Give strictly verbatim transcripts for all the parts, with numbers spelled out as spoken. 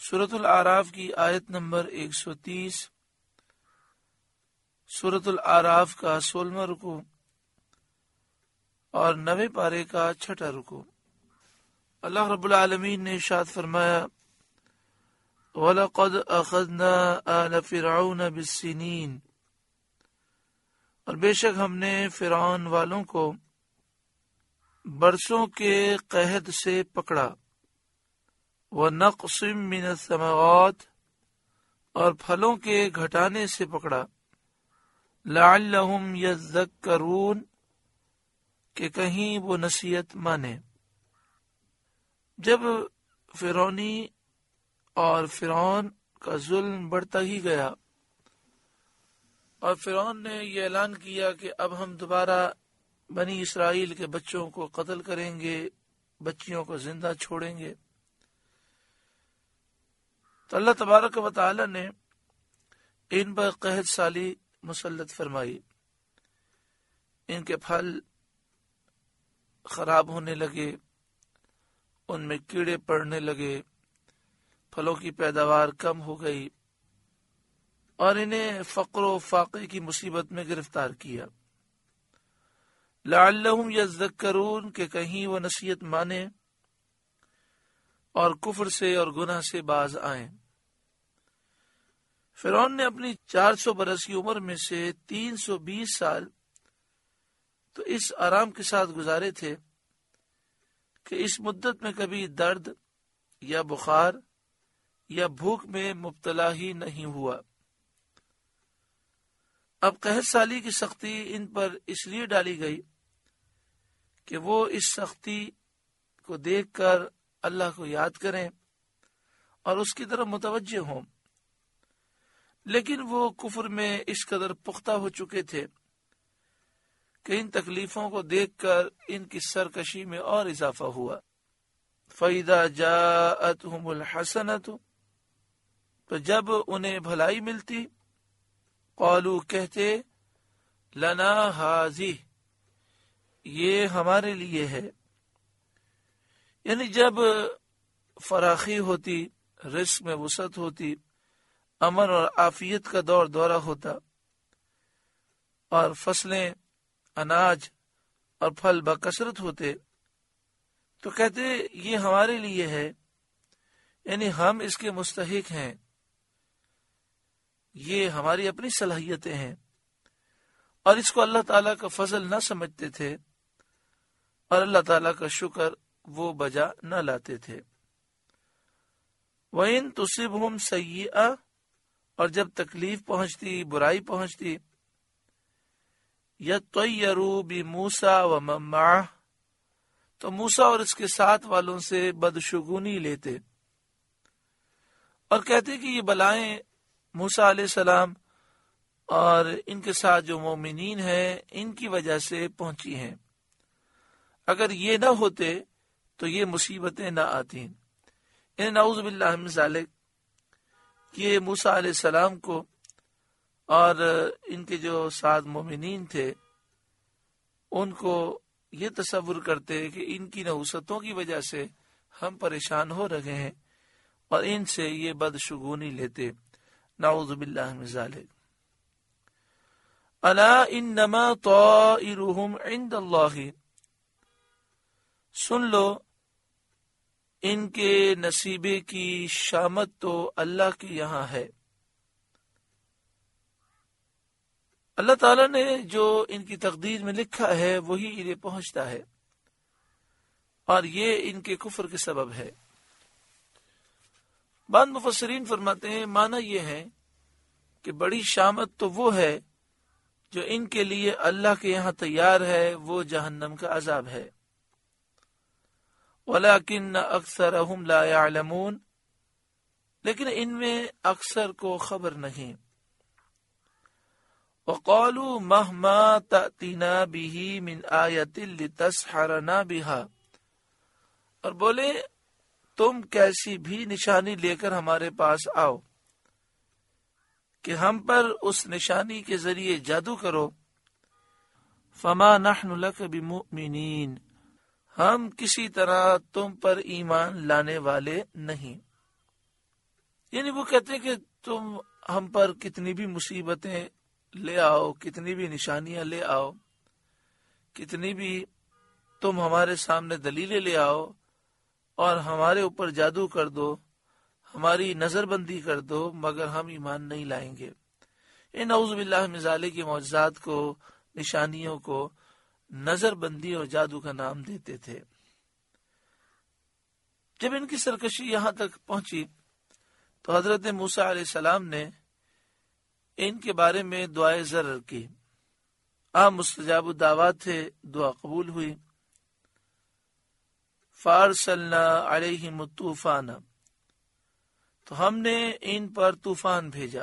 سورۃ الاعراف کی آیت نمبر ایک سو تیس، سورۃ الاعراف کا سولہواں رکوع اور نویں پارے کا چھٹا رکوع۔ اللہ رب العالمین نے ارشاد فرمایا، وَلَقَدْ أَخَذْنَا آلَ فِرْعَوْنَ بِالسِّنِينَ، اور بے شک ہم نے فرعون والوں کو برسوں کے قحط سے پکڑا، وَنَقْصٍ مِّنَ الثَّمَرَاتِ، اور پھلوں کے گھٹانے سے پکڑا، لَعَلَّهُمْ يَذَّكَّرُونَ، کہ کہیں وہ نصیحت مانے۔ جب فرعونی اور فرعون کا ظلم بڑھتا ہی گیا اور فرعون نے یہ اعلان کیا کہ اب ہم دوبارہ بنی اسرائیل کے بچوں کو قتل کریں گے، بچیوں کو زندہ چھوڑیں گے، تو اللہ تبارک و تعالی نے ان پر قحط سالی مسلط فرمائی، ان کے پھل خراب ہونے لگے، ان میں کیڑے پڑنے لگے، پھلوں کی پیداوار کم ہو گئی اور انہیں فقر و فاقے کی مصیبت میں گرفتار کیا۔ لعلہم یذکرون، کہ کہیں وہ نصیحت مانے اور کفر سے اور گناہ سے باز آئیں۔ فرعون نے اپنی چار سو برس کی عمر میں سے تین سو بیس سال تو اس آرام کے ساتھ گزارے تھے کہ اس مدت میں کبھی درد یا بخار یا بھوک میں مبتلا ہی نہیں ہوا۔ اب قحط سالی کی سختی ان پر اس لیے ڈالی گئی کہ وہ اس سختی کو دیکھ کر اللہ کو یاد کریں اور اس کی طرف متوجہ ہوں، لیکن وہ کفر میں اس قدر پختہ ہو چکے تھے کہ ان تکلیفوں کو دیکھ کر ان کی سرکشی میں اور اضافہ ہوا۔ فَإِذَا جَاءَتْهُمُ الْحَسَنَةُ، تو جب انہیں بھلائی ملتی، قالوا، کہتے، لنا هذه، یہ ہمارے لیے ہے، یعنی جب فراخی ہوتی، رزق میں وسعت ہوتی، امن اور عافیت کا دور دورہ ہوتا اور فصلیں، اناج اور پھل بکثرت ہوتے، تو کہتے یہ ہمارے لیے ہے، یعنی ہم اس کے مستحق ہیں، یہ ہماری اپنی صلاحیتیں ہیں، اور اس کو اللہ تعالیٰ کا فضل نہ سمجھتے تھے اور اللہ تعالیٰ کا شکر وہ بجا نہ لاتے تھے۔ وَإِن تُصِبْهُمْ سَيِّئَةٌ، اور جب تکلیف پہنچتی، برائی پہنچتی، يَطَّيَّرُوا بِمُوسَىٰ وَمَن مَّعَهُ، تو موسیٰ اور اس کے ساتھ والوں سے بدشگونی لیتے اور کہتے کہ یہ بلائیں موسیٰ علیہ السلام اور ان کے ساتھ جو مومنین ہیں ان کی وجہ سے پہنچی ہیں، اگر یہ نہ ہوتے تو یہ مصیبتیں نہ آتی۔ ان نعوذ باللہ من ذالک، کہ موسیٰ علیہ السلام کو اور ان کے جو ساتھ مومنین تھے ان کو یہ تصور کرتے کہ ان کی نحوستوں کی وجہ سے ہم پریشان ہو رہے ہیں اور ان سے یہ بدشگونی لیتے، نعوذ باللہ من ذالک۔ الا انما طائرهم عند اللہ، سن لو ان کے نصیبے کی شامت تو اللہ کے یہاں ہے۔ اللہ تعالیٰ نے جو ان کی تقدیر میں لکھا ہے وہی انہیں پہنچتا ہے، اور یہ ان کے کفر کے سبب ہے۔ بعض مفسرین فرماتے ہیں معنی یہ ہے کہ بڑی شامت تو وہ ہے جو ان کے لیے اللہ کے یہاں تیار ہے، وہ جہنم کا عذاب ہے۔ وَلَكِنَّ أَكْثَرَهُمْ لَا يَعْلَمُونَ، لیکن ان میں اکثر کو خبر نہیں۔ وَقَالُوا مَهْمَا تَأْتِنَا بِهِ مِنْ آيَةٍ لِتَسْحَرَنَا بِهَا، اور بولے تم کیسی بھی نشانی لے کر ہمارے پاس آؤ کہ ہم پر اس نشانی کے ذریعے جادو کرو۔ فَمَا نَحْنُ لَكَ بِمُؤْمِنِينَ، ہم کسی طرح تم پر ایمان لانے والے نہیں۔ یعنی وہ کہتے ہیں کہ تم ہم پر کتنی بھی مصیبتیں لے آؤ، کتنی بھی نشانیاں لے آؤ، کتنی بھی تم ہمارے سامنے دلیلیں لے آؤ اور ہمارے اوپر جادو کر دو، ہماری نظر بندی کر دو، مگر ہم ایمان نہیں لائیں گے۔ ان نعوذ باللہ من ذالک کے معجزات کو، نشانیوں کو نظر بندی اور جادو کا نام دیتے تھے۔ جب ان کی سرکشی یہاں تک پہنچی تو حضرت موسیٰ علیہ السلام نے ان کے بارے میں دعائے ضرر کی۔ آپ مستجاب الدعوات تھے، دعا قبول ہوئی۔ فارسلنا علیہم الطوفان، تو ہم نے ان پر طوفان بھیجا۔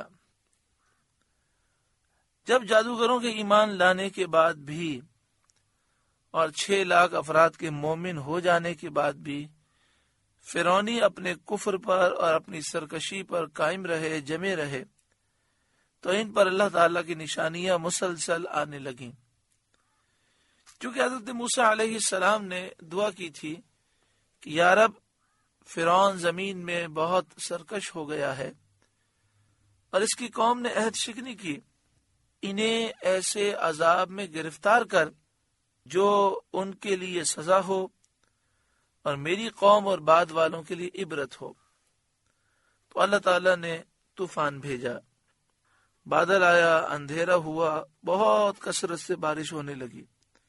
جب جادوگروں کے ایمان لانے کے بعد بھی اور چھ لاکھ افراد کے مومن ہو جانے کے بعد بھی فرعونی اپنے کفر پر اور اپنی سرکشی پر قائم رہے، جمے رہے، تو ان پر اللہ تعالیٰ کی نشانیاں مسلسل آنے لگیں۔ چونکہ حضرت موسیٰ علیہ السلام نے دعا کی تھی کہ یا رب، فرعون زمین میں بہت سرکش ہو گیا ہے اور اس کی قوم نے عہد شکنی کی، انہیں ایسے عذاب میں گرفتار کر جو ان کے لیے سزا ہو اور میری قوم اور بعد والوں کے لیے عبرت ہو۔ تو اللہ تعالیٰ نے طوفان بھیجا، بادل آیا، اندھیرا ہوا، بہت کثرت سے بارش ہونے لگی۔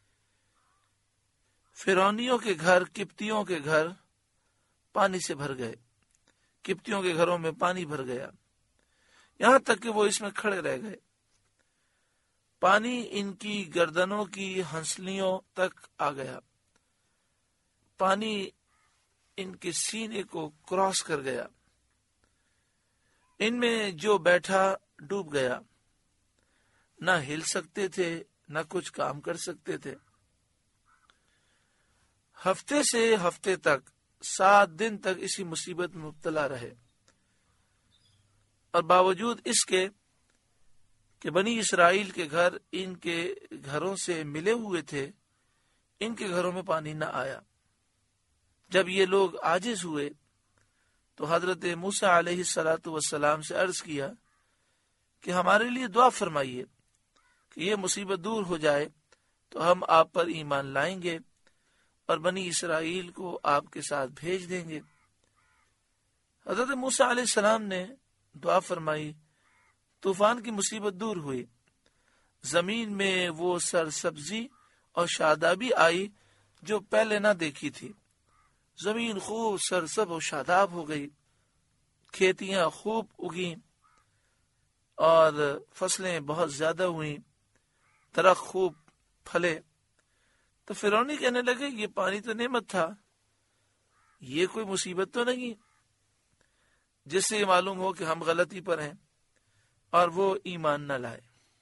فرعونیوں کے گھر، قبطیوں کے گھر پانی سے بھر گئے، قبطیوں کے گھروں میں پانی بھر گیا، یہاں تک کہ وہ اس میں کھڑے رہ گئے۔ پانی ان کی گردنوں کی ہنسلیوں تک آ گیا، پانی ان کے سینے کو کراس کر گیا، ان میں جو بیٹھا ڈوب گیا، نہ ہل سکتے تھے نہ کچھ کام کر سکتے تھے۔ ہفتے سے ہفتے تک، سات دن تک اسی مصیبت میں مبتلا رہے، اور باوجود اس کے کہ بنی اسرائیل کے گھر ان کے گھروں سے ملے ہوئے تھے، ان کے گھروں میں پانی نہ آیا۔ جب یہ لوگ عاجز ہوئے تو حضرت موسیٰ علیہ الصلاۃ والسلام سے عرض کیا کہ ہمارے لیے دعا فرمائیے کہ یہ مصیبت دور ہو جائے تو ہم آپ پر ایمان لائیں گے اور بنی اسرائیل کو آپ کے ساتھ بھیج دیں گے۔ حضرت موسیٰ علیہ السلام نے دعا فرمائی، طوفان کی مصیبت دور ہوئی، زمین میں وہ سرسبزی اور شادابی آئی جو پہلے نہ دیکھی تھی، زمین خوب سرسب و شاداب ہو گئی، کھیتیاں خوب اگیں اور فصلیں بہت زیادہ ہوئیں، درخت خوب پھلے۔ تو فرعونی کہنے لگے یہ پانی تو نعمت تھا، یہ کوئی مصیبت تو نہیں جس سے یہ معلوم ہو کہ ہم غلطی پر ہیں اور وہ ایمان نہ لائے۔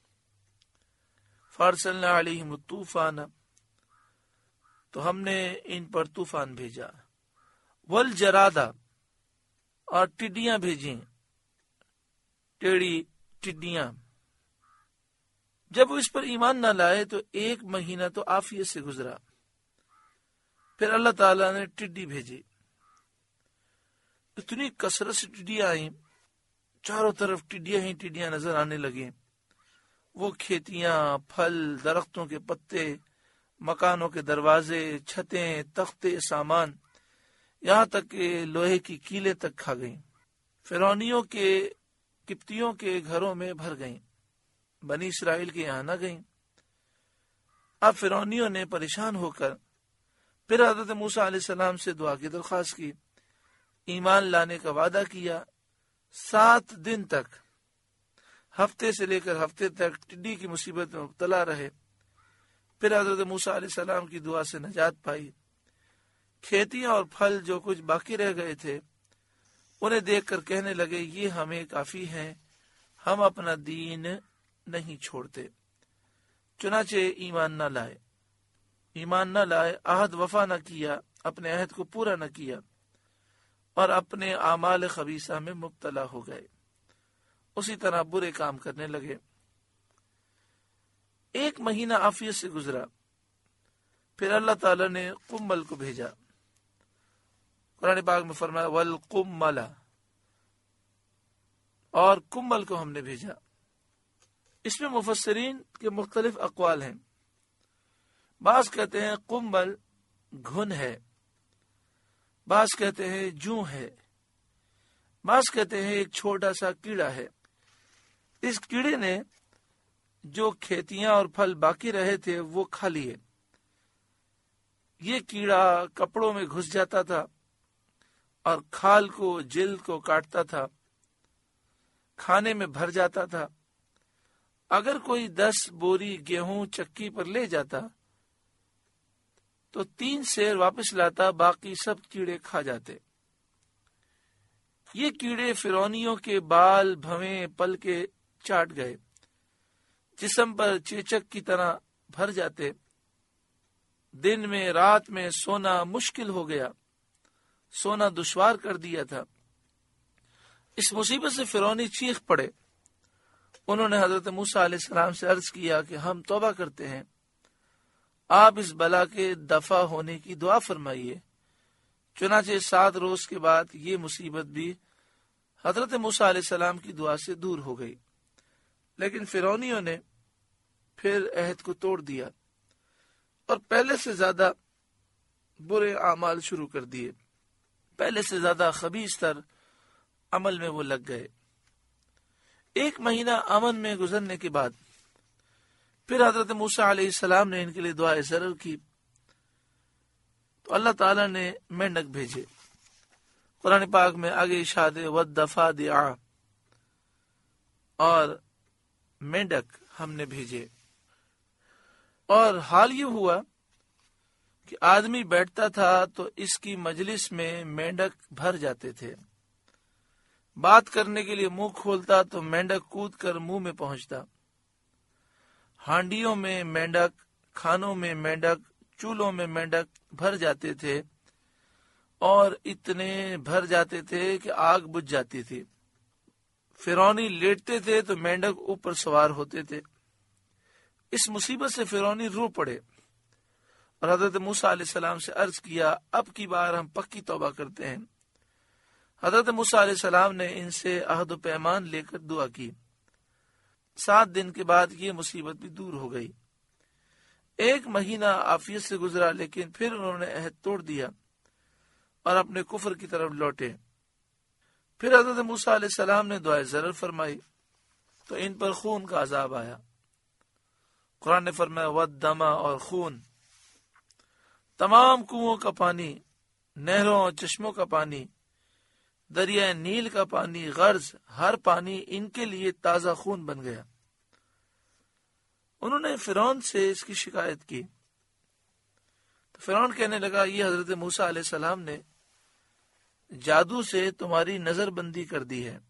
فارسلنا علیہم الطوفان، تو ہم نے ان پر طوفان بھیجا، والجرادہ، اور ٹڈیاں بھیجیں، ٹیڑی ٹڈیاں۔ جب وہ اس پر ایمان نہ لائے تو ایک مہینہ تو عافیت سے گزرا، پھر اللہ تعالیٰ نے ٹڈی بھیجی، اتنی کثرت سے ٹڈیاں آئیں، چاروں طرف ٹڈیاں ہی ٹڈیاں نظر آنے لگیں۔ وہ کھیتیاں، پھل، درختوں کے پتے، مکانوں کے دروازے، چھتیں، تختے، سامان، یہاں تک کہ لوہے کی کیلیں تک کھا گئیں، فرعونیوں کے، قبطیوں کے گھروں میں بھر گئیں، بنی اسرائیل کے یہاں نہ گئیں۔ اب فرعونیوں نے پریشان ہو کر پھر حضرت موسیٰ علیہ السلام سے دعا کی درخواست کی، ایمان لانے کا وعدہ کیا، سات دن تک، ہفتے سے لے کر ہفتے تک ٹڈی کی مصیبت میں مبتلا رہے، پھر حضرت موسیٰ علیہ السلام کی دعا سے نجات پائی۔ کھیتیاں اور پھل جو کچھ باقی رہ گئے تھے انہیں دیکھ کر کہنے لگے یہ ہمیں کافی ہیں، ہم اپنا دین نہیں چھوڑتے، چنانچہ ایمان نہ لائے ایمان نہ لائے عہد وفا نہ کیا، اپنے عہد کو پورا نہ کیا اور اپنے اعمال خبیثہ میں مبتلا ہو گئے، اسی طرح برے کام کرنے لگے۔ ایک مہینہ عافیت سے گزرا، پھر اللہ تعالی نے قمل کو بھیجا۔ قرآن پاک میں فرمایا والقمل، اور کمبل کو ہم نے بھیجا۔ اس میں مفسرین کے مختلف اقوال ہیں۔ بعض کہتے ہیں کمبل گھن ہے، بعض کہتے ہیں جوں ہے، بعض کہتے ہیں ایک چھوٹا سا کیڑا ہے۔ اس کیڑے نے جو کھیتیاں اور پھل باقی رہے تھے وہ کھا لیے۔ یہ کیڑا کپڑوں میں گھس جاتا تھا اور کھال کو جلد کو کاٹتا تھا، کھانے میں بھر جاتا تھا۔ اگر کوئی دس بوری گیہوں چکی پر لے جاتا تو تین سیر واپس لاتا، باقی سب کیڑے کھا جاتے۔ یہ کیڑے فرعونیوں کے بال بھویں پل کے چاٹ گئے، جسم پر چیچک کی طرح بھر جاتے۔ دن میں رات میں سونا مشکل ہو گیا، سونا دشوار کر دیا تھا۔ اس مصیبت سے فرعونی چیخ پڑے۔ انہوں نے حضرت موسیٰ علیہ السلام سے عرض کیا کہ ہم توبہ کرتے ہیں، آپ اس بلا کے دفع ہونے کی دعا فرمائیے۔ چنانچہ سات روز کے بعد یہ مصیبت بھی حضرت موسیٰ علیہ السلام کی دعا سے دور ہو گئی، لیکن فرعونیوں نے پھر عہد کو توڑ دیا اور پہلے سے زیادہ برے اعمال شروع کر دیے، پہلے سے زیادہ خبیث تر عمل میں وہ لگ گئے۔ ایک مہینہ امن میں گزرنے کے بعد پھر حضرت موسیٰ علیہ السلام نے ان کے لیے دعائے ضرور کی تو اللہ تعالیٰ نے مینڈک بھیجے۔ قرآن پاک میں آگے ارشاد ہے وَالضَّفَادِعَ، اور مینڈک ہم نے بھیجے۔ اور حال یہ ہوا کہ آدمی بیٹھتا تھا تو اس کی مجلس میں مینڈک بھر جاتے تھے، بات کرنے کے لیے منہ کھولتا تو مینڈک کود کر منہ میں پہنچتا۔ ہانڈیوں میں مینڈک، کھانوں میں مینڈک، چولہوں میں مینڈک بھر جاتے تھے اور اتنے بھر جاتے تھے کہ آگ بجھ جاتی تھی۔ فرعونی لیٹتے تھے تو مینڈک اوپر سوار ہوتے تھے۔ اس مصیبت سے فرعونی رو پڑے اور حضرت موسیٰ علیہ السلام سے عرض کیا اب کی بار ہم پکی توبہ کرتے ہیں۔ حضرت موسیٰ علیہ السلام نے ان سے عہد و پیمان لے کر دعا کی۔ سات دن کے بعد یہ مصیبت بھی دور ہو گئی۔ ایک مہینہ عافیت سے گزرا، لیکن پھر انہوں نے عہد توڑ دیا اور اپنے کفر کی طرف لوٹے۔ پھر حضرت موسیٰ علیہ السلام نے دعائے ضرر فرمائی تو ان پر خون کا عذاب آیا۔ قرآن نے فرمایا وَالدَّمَ، اور خون، تمام کنوؤں کا پانی، نہروں اور چشموں کا پانی، دریائے نیل کا پانی، غرض ہر پانی ان کے لیے تازہ خون بن گیا۔ انہوں نے فرعون سے اس کی شکایت کی تو فرعون کہنے لگا یہ حضرت موسیٰ علیہ السلام نے جادو سے تمہاری نظر بندی کر دی ہے۔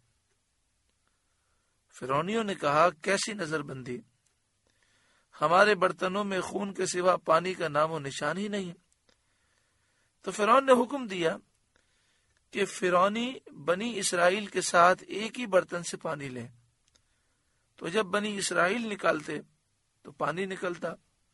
فرعونیوں نے کہا کیسی نظر بندی؟ ہمارے برتنوں میں خون کے سوا پانی کا نام و نشان ہی نہیں۔ تو فرعون نے حکم دیا کہ فرعونی بنی اسرائیل کے ساتھ ایک ہی برتن سے پانی لیں، تو جب بنی اسرائیل نکالتے تو پانی نکلتا،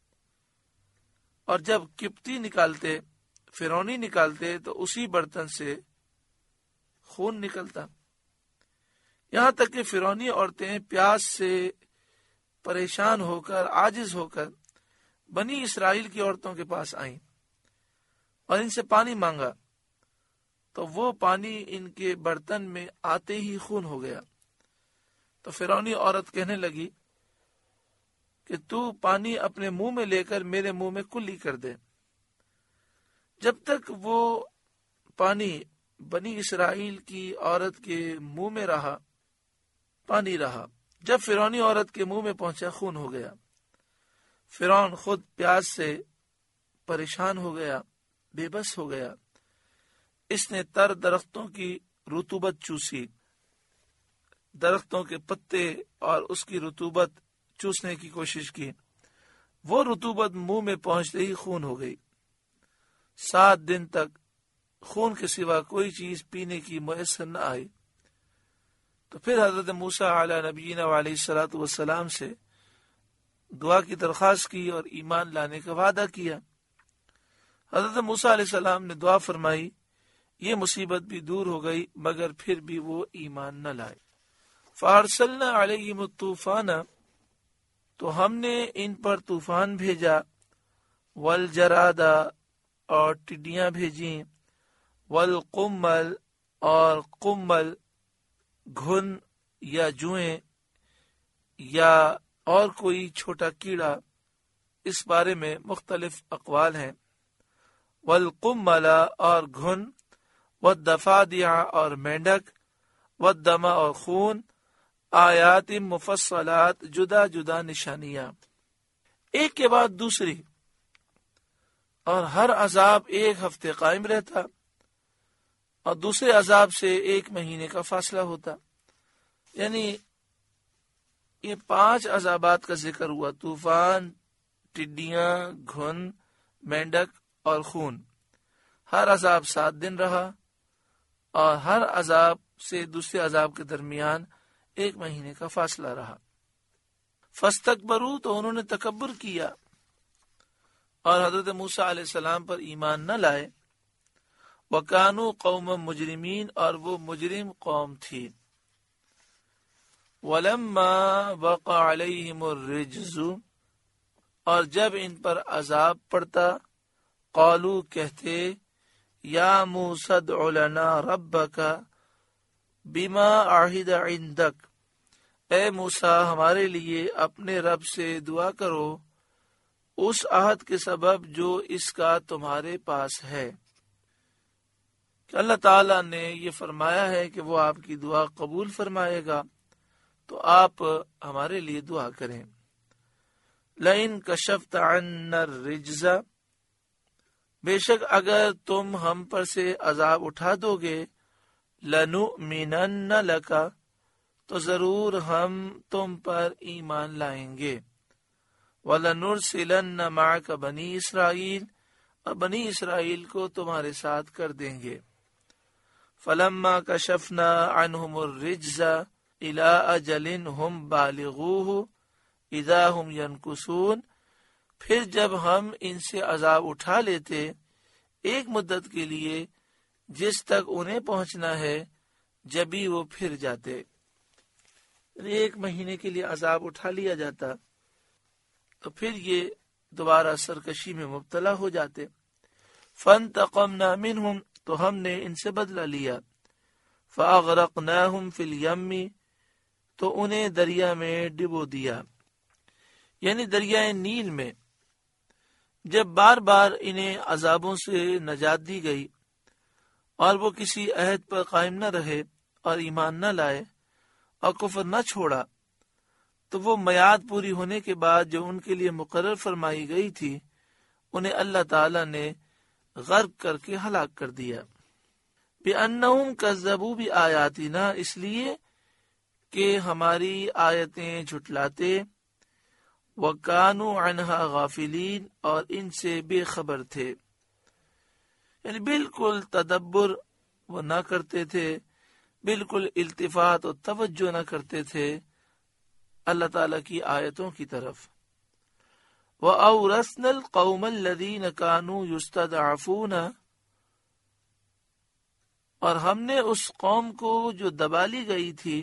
اور جب قبطی نکالتے، فرعونی نکالتے، تو اسی برتن سے خون نکلتا۔ یہاں تک کہ فرعونی عورتیں پیاس سے پریشان ہو کر، عاجز ہو کر بنی اسرائیل کی عورتوں کے پاس آئیں اور ان سے پانی مانگا، تو وہ پانی ان کے برتن میں آتے ہی خون ہو گیا۔ تو فرعونی عورت کہنے لگی کہ تو پانی اپنے منہ میں لے کر میرے منہ میں کلی کر دے۔ جب تک وہ پانی بنی اسرائیل کی عورت کے منہ میں رہا، پانی رہا، جب فرعونی عورت کے منہ میں پہنچا خون ہو گیا۔ فرعون خود پیاس سے پریشان ہو گیا، بے بس ہو گیا۔ اس نے تر درختوں کی رطوبت چوسی، درختوں کے پتے اور اس کی رطوبت چوسنے کی کوشش کی، وہ رطوبت منہ میں پہنچتے ہی خون ہو گئی۔ سات دن تک خون کے سوا کوئی چیز پینے کی میسر نہ آئی۔ تو پھر حضرت موسیٰ علیہ نبینا علیہ الصلوۃ والسلام سے دعا کی درخواست کی اور ایمان لانے کا وعدہ کیا۔ حضرت موسیٰ علیہ السلام نے دعا فرمائی، یہ مصیبت بھی دور ہو گئی، مگر پھر بھی وہ ایمان نہ لائے۔ فارسلنا علیہم الطوفان، تو ہم نے ان پر طوفان بھیجا، والجرادا، اور ٹڈیاں بھیجیں، والقمل، اور قمل گھن یا جوئیں یا اور کوئی چھوٹا کیڑا، اس بارے میں مختلف اقوال ہیں۔ والقمل، اور گھن، والضفادع، اور مینڈک، والدم، اور خون، آیات مفصلات، جدا جدا نشانیاں، ایک کے بعد دوسری، اور ہر عذاب ایک ہفتے قائم رہتا اور دوسرے عذاب سے ایک مہینے کا فاصلہ ہوتا۔ یعنی یہ پانچ عذابات کا ذکر ہوا، طوفان، ٹڈیاں، گھن، مینڈک اور خون۔ ہر عذاب سات دن رہا اور ہر عذاب سے دوسرے عذاب کے درمیان ایک مہینے کا فاصلہ رہا۔ فاستکبروا، تو انہوں نے تکبر کیا اور حضرت موسیٰ علیہ السلام پر ایمان نہ لائے۔ وَكَانُوا قَوْمًا مجرمین، اور وہ مجرم قوم تھی۔ وَلَمَّا وَقَعَ عَلَيْهِمُ الرِّجْزُ، اور جب ان پر عذاب پڑتا، قالوا، کہتے، یا موسیٰ ادع لنا ربک بما عہد عندک، اے موسیٰ ہمارے لیے اپنے رب سے دعا کرو اس عہد کے سبب جو اس کا تمہارے پاس ہے، کہ اللہ تعالیٰ نے یہ فرمایا ہے کہ وہ آپ کی دعا قبول فرمائے گا، تو آپ ہمارے لیے دعا کریں۔ لئن کشفت عنا الرجز، بے شک اگر تم ہم پر سے عذاب اٹھا دو گے، لنؤمنن لک، تو ضرور ہم تم پر ایمان لائیں گے، وَلَنُرْسِلَنَّ مَعَكَ بنی اسرائیل، اور بنی اسرائیل کو تمہارے ساتھ کر دیں گے۔ فَلَمَّا كَشَفْنَا عَنْهُمُ الرِّجْزَ إِلَىٰ أَجَلٍ هُمْ بَالِغُوهُ إِذَا هُمْ يَنْكُثُونَ، پھر جب ہم ان سے عذاب اٹھا لیتے ایک مدت کے لیے جس تک انہیں پہنچنا ہے، جبھی وہ پھر جاتے۔ ایک مہینے کے لیے عذاب اٹھا لیا جاتا تو پھر یہ دوبارہ سرکشی میں مبتلا ہو جاتے۔ فانتقمنا منہم، تو ہم نے ان سے بدلہ لیا۔ فاغرقناہم فی الیم، تو انہیں دریا میں ڈبو دیا، یعنی دریائے نیل میں۔ جب بار بار انہیں عذابوں سے نجات دی گئی اور وہ کسی عہد پر قائم نہ رہے اور ایمان نہ لائے اور کفر نہ چھوڑا، تو وہ میعاد پوری ہونے کے بعد جو ان کے لیے مقرر فرمائی گئی تھی، انہیں اللہ تعالی نے غرق کر کے ہلاک کر دیا۔ بِأَنَّهُمْ كَذَّبُوا بِآيَاتِنَا، اس لیے کہ ہماری آیتیں جھٹلاتے، وَكَانُوا عَنْهَا غَافِلِينَ، اور ان سے بے خبر تھے، یعنی بالکل تدبر وہ نہ کرتے تھے، بالکل التفات اور توجہ نہ کرتے تھے اللہ تعالیٰ کی آیتوں کی طرف۔ وَأَوْرَثْنَا الْقَوْمَ الَّذِينَ كَانُوا يُسْتَضْعَفُونَ، اور ہم نے اس قوم کو جو دبا لی گئی تھی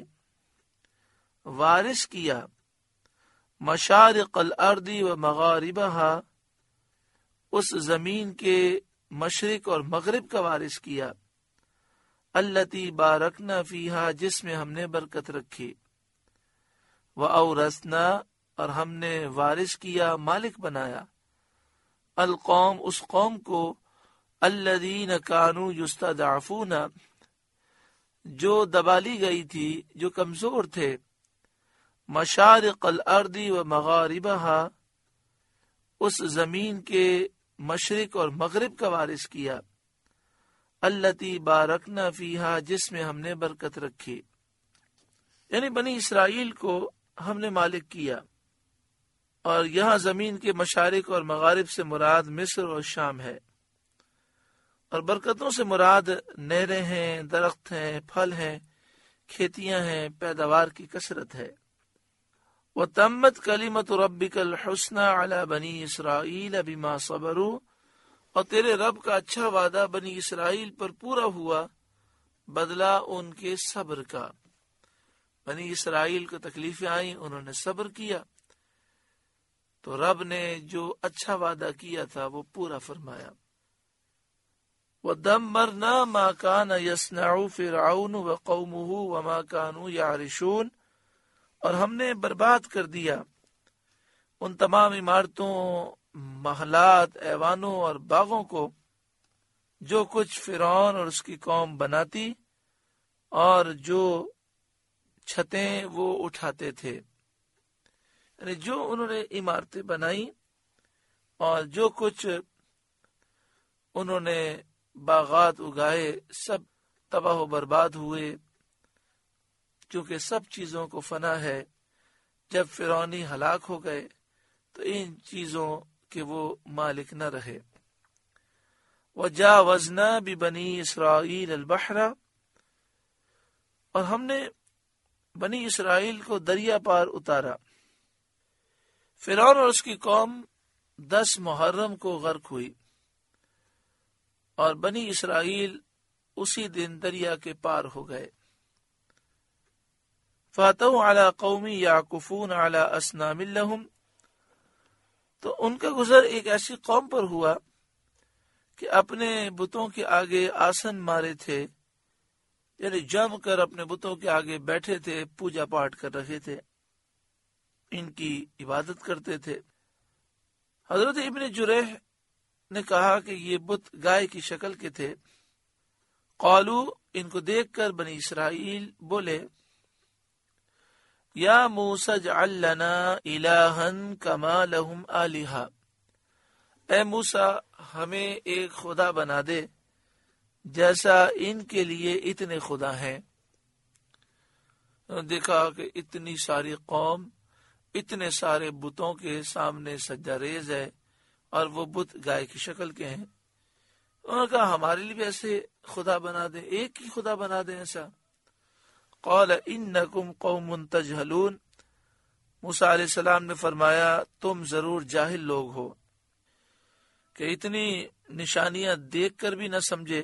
وارث کیا، مشارق الارض و مغاربها، اس زمین کے مشرق اور مغرب کا وارث کیا، التی بارکنا فیہا، جس میں ہم نے برکت رکھی، وَأَوْرَثْنَا، اور ہم نے وارث کیا، مالک بنایا، القوم، اس قوم کو، الذین کانوا یستضعفون، جو دبا لی گئی تھی، جو کمزور تھے، مشارق الارض و مغاربها، اس زمین کے مشرق اور مغرب کا وارث کیا، التی بارکنا فیہا، جس میں ہم نے برکت رکھی، یعنی بنی اسرائیل کو ہم نے مالک کیا۔ اور یہاں زمین کے مشارق اور مغارب سے مراد مصر اور شام ہے، اور برکتوں سے مراد نہریں ہیں، درخت ہیں، پھل ہیں، کھیتیاں ہیں، پیداوار کی کثرت ہے۔ وَتَمَّتْ كَلِمَةُ رَبِّكَ الْحُسْنَى عَلَى بَنِي إِسْرَائِيلَ بِمَا صَبَرُوا، اور تیرے رب کا اچھا وعدہ بنی اسرائیل پر پورا ہوا بدلہ ان کے صبر کا۔ بنی اسرائیل کو تکلیفیں آئیں، انہوں نے صبر کیا، تو رب نے جو اچھا وعدہ کیا تھا وہ پورا فرمایا۔ وَدَمَّرْنَا مَا كَانَ يَصْنَعُ فِرْعَوْنُ وَقَوْمُهُ وَمَا كَانُوا يَعْرِشُونَ، اور ہم نے برباد کر دیا ان تمام عمارتوں، محلات، ایوانوں اور باغوں کو جو کچھ فرعون اور اس کی قوم بناتی اور جو چھتیں وہ اٹھاتے تھے، یعنی جو انہوں نے عمارتیں بنائی اور جو کچھ انہوں نے باغات اگائے سب تباہ و برباد ہوئے، کیونکہ سب چیزوں کو فنا ہے۔ جب فرعونی ہلاک ہو گئے تو ان چیزوں کے وہ مالک نہ رہے۔ وَجَاوَزْنَا بِبَنِي إِسْرَائِيلَ الْبَحْرَ، اور ہم نے بنی اسرائیل کو دریا پار اتارا۔ فرعون اور اس کی قوم دس محرم کو غرق ہوئی اور بنی اسرائیل اسی دن دریا کے پار ہو گئے۔ فَأَتَوْا عَلَى قَوْمٍ يَعْكُفُونَ عَلَى أَصْنَامٍ لَهُمْ، تو ان کا گزر ایک ایسی قوم پر ہوا کہ اپنے بتوں کے آگے آسن مارے تھے، یعنی جم کر اپنے بتوں کے آگے بیٹھے تھے، پوجا پاٹ کر رہے تھے، ان کی عبادت کرتے تھے۔ حضرت ابن جریح نے کہا کہ یہ بت گائے کی شکل کے تھے۔ قالو، ان کو دیکھ کر بنی اسرائیل بولے، یا موسیٰ اجعل لنا الہا کما لہم آلہہ، اے موسیٰ ہمیں ایک خدا بنا دے جیسا ان کے لیے اتنے خدا ہیں۔ دیکھا کہ اتنی ساری قوم اتنے سارے بتوں کے سامنے سجدہ ریز ہے اور وہ بت گائے کی شکل کے ہیں۔ انہوں نے کہا ہمارے لیے بھی ایسے خدا بنا دیں، ایک ہی خدا بنا دیں ایسا۔ قال انکم قوم تجہلون، موسیٰ علیہ السلام نے فرمایا تم ضرور جاہل لوگ ہو کہ اتنی نشانیاں دیکھ کر بھی نہ سمجھے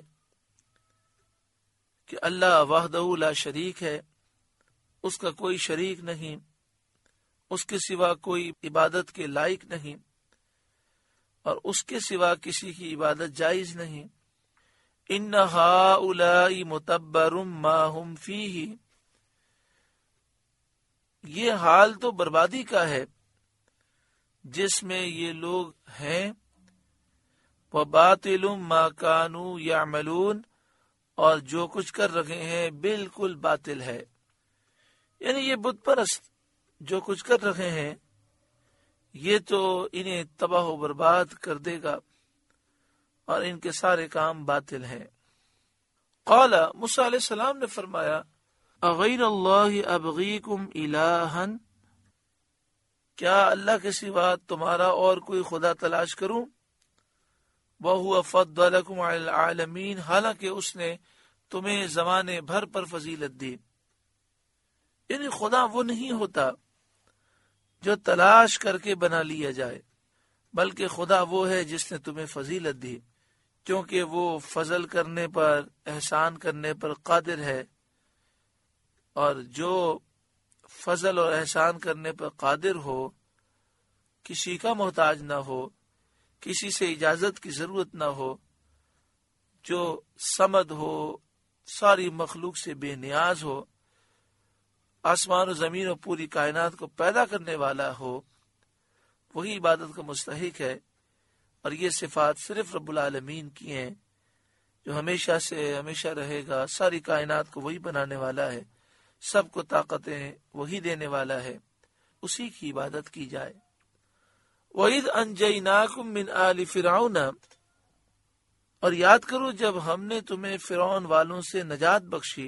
کہ اللہ وحدہ لا شریک ہے، اس کا کوئی شریک نہیں، اس کے سوا کوئی عبادت کے لائق نہیں اور اس کے سوا کسی کی عبادت جائز نہیں۔ ان ہؤلاء متبر ما هم فیہ، یہ حال تو بربادی کا ہے جس میں یہ لوگ ہیں۔ وباطل ما كانوا يعملون، اور جو کچھ کر رہے ہیں بالکل باطل ہے، یعنی یہ بت پرست جو کچھ کر رہے ہیں یہ تو انہیں تباہ و برباد کر دے گا اور ان کے سارے کام باطل ہیں۔ قال، موسیٰ علیہ السلام نے فرمایا اغیر اللہ ابغیکم الہا، کیا اللہ کے سوا تمہارا اور کوئی خدا تلاش کروں؟ وَهُوَ فَضَّلَكُمْ عَلَى الْعَالَمِينَ، حالانکہ اس نے تمہیں زمانے بھر پر فضیلت دی۔ یعنی خدا وہ نہیں ہوتا جو تلاش کر کے بنا لیا جائے، بلکہ خدا وہ ہے جس نے تمہیں فضیلت دی، کیونکہ وہ فضل کرنے پر، احسان کرنے پر قادر ہے، اور جو فضل اور احسان کرنے پر قادر ہو، کسی کا محتاج نہ ہو، کسی سے اجازت کی ضرورت نہ ہو، جو صمد ہو، ساری مخلوق سے بے نیاز ہو، آسمان و زمین و پوری کائنات کو پیدا کرنے والا ہو، وہی عبادت کا مستحق ہے۔ اور یہ صفات صرف رب العالمین کی ہیں، جو ہمیشہ سے ہمیشہ رہے گا، ساری کائنات کو وہی بنانے والا ہے، سب کو طاقتیں وہی دینے والا ہے، اسی کی عبادت کی جائے۔ وَإِذْ أَنْجَيْنَاكُمْ مِنْ آلِ فِرْعَوْنَ، اور یاد کرو جب ہم نے تمہیں فرعون والوں سے نجات بخشی،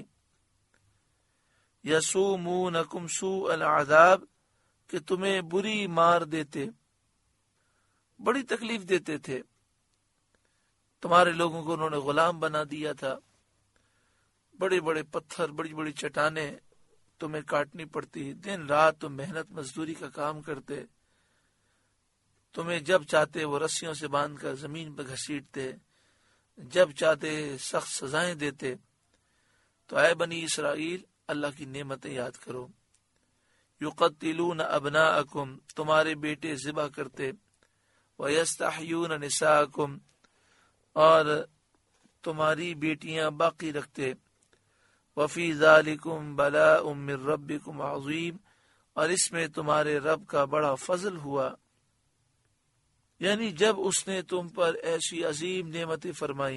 یسومونکم سوء العذاب، کہ تمہیں بری مار دیتے، بڑی تکلیف دیتے تھے، تمہارے لوگوں کو انہوں نے غلام بنا دیا تھا، بڑے بڑے پتھر، بڑی بڑی چٹانیں تمہیں کاٹنی پڑتی، دن رات تم محنت مزدوری کا کام کرتے، تمہیں جب چاہتے وہ رسیوں سے باندھ کر زمین پہ گھسیٹتے، جب چاہتے سخت سزائیں دیتے۔ تو اے بنی اسرائیل، اللہ کی نعمتیں یاد کرو۔ یقتلون ابناءکم، تمہارے بیٹے ذبح کرتے، ویستحیون نساءکم، اور تمہاری بیٹیاں باقی رکھتے، وفی ذالکم بلاء من ربکم عظیم، اور اس میں تمہارے رب کا بڑا فضل ہوا، یعنی جب اس نے تم پر ایسی عظیم نعمتیں فرمائی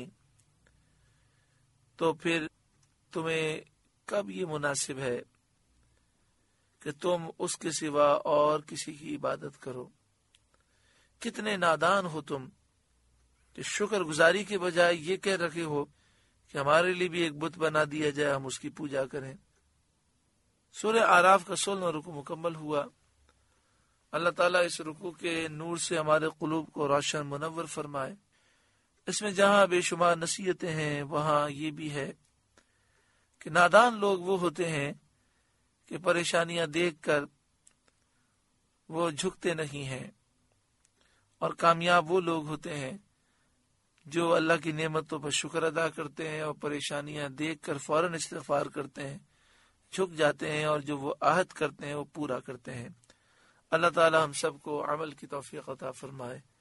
تو پھر تمہیں کب یہ مناسب ہے کہ تم اس کے سوا اور کسی کی عبادت کرو؟ کتنے نادان ہو تم کہ شکر گزاری کے بجائے یہ کہہ رکھے ہو کہ ہمارے لیے بھی ایک بت بنا دیا جائے، ہم اس کی پوجا کریں۔ سورہ اعراف کا سولہواں رکوع مکمل ہوا۔ اللہ تعالیٰ اس رکوع کے نور سے ہمارے قلوب کو روشن منور فرمائے۔ اس میں جہاں بے شمار نصیحتیں ہیں وہاں یہ بھی ہے کہ نادان لوگ وہ ہوتے ہیں کہ پریشانیاں دیکھ کر وہ جھکتے نہیں ہیں، اور کامیاب وہ لوگ ہوتے ہیں جو اللہ کی نعمتوں پر شکر ادا کرتے ہیں اور پریشانیاں دیکھ کر فوراً استغفار کرتے ہیں، جھک جاتے ہیں، اور جو وہ عہد کرتے ہیں وہ پورا کرتے ہیں۔ اللہ تعالی ہم سب کو عمل کی توفیق عطا فرمائے۔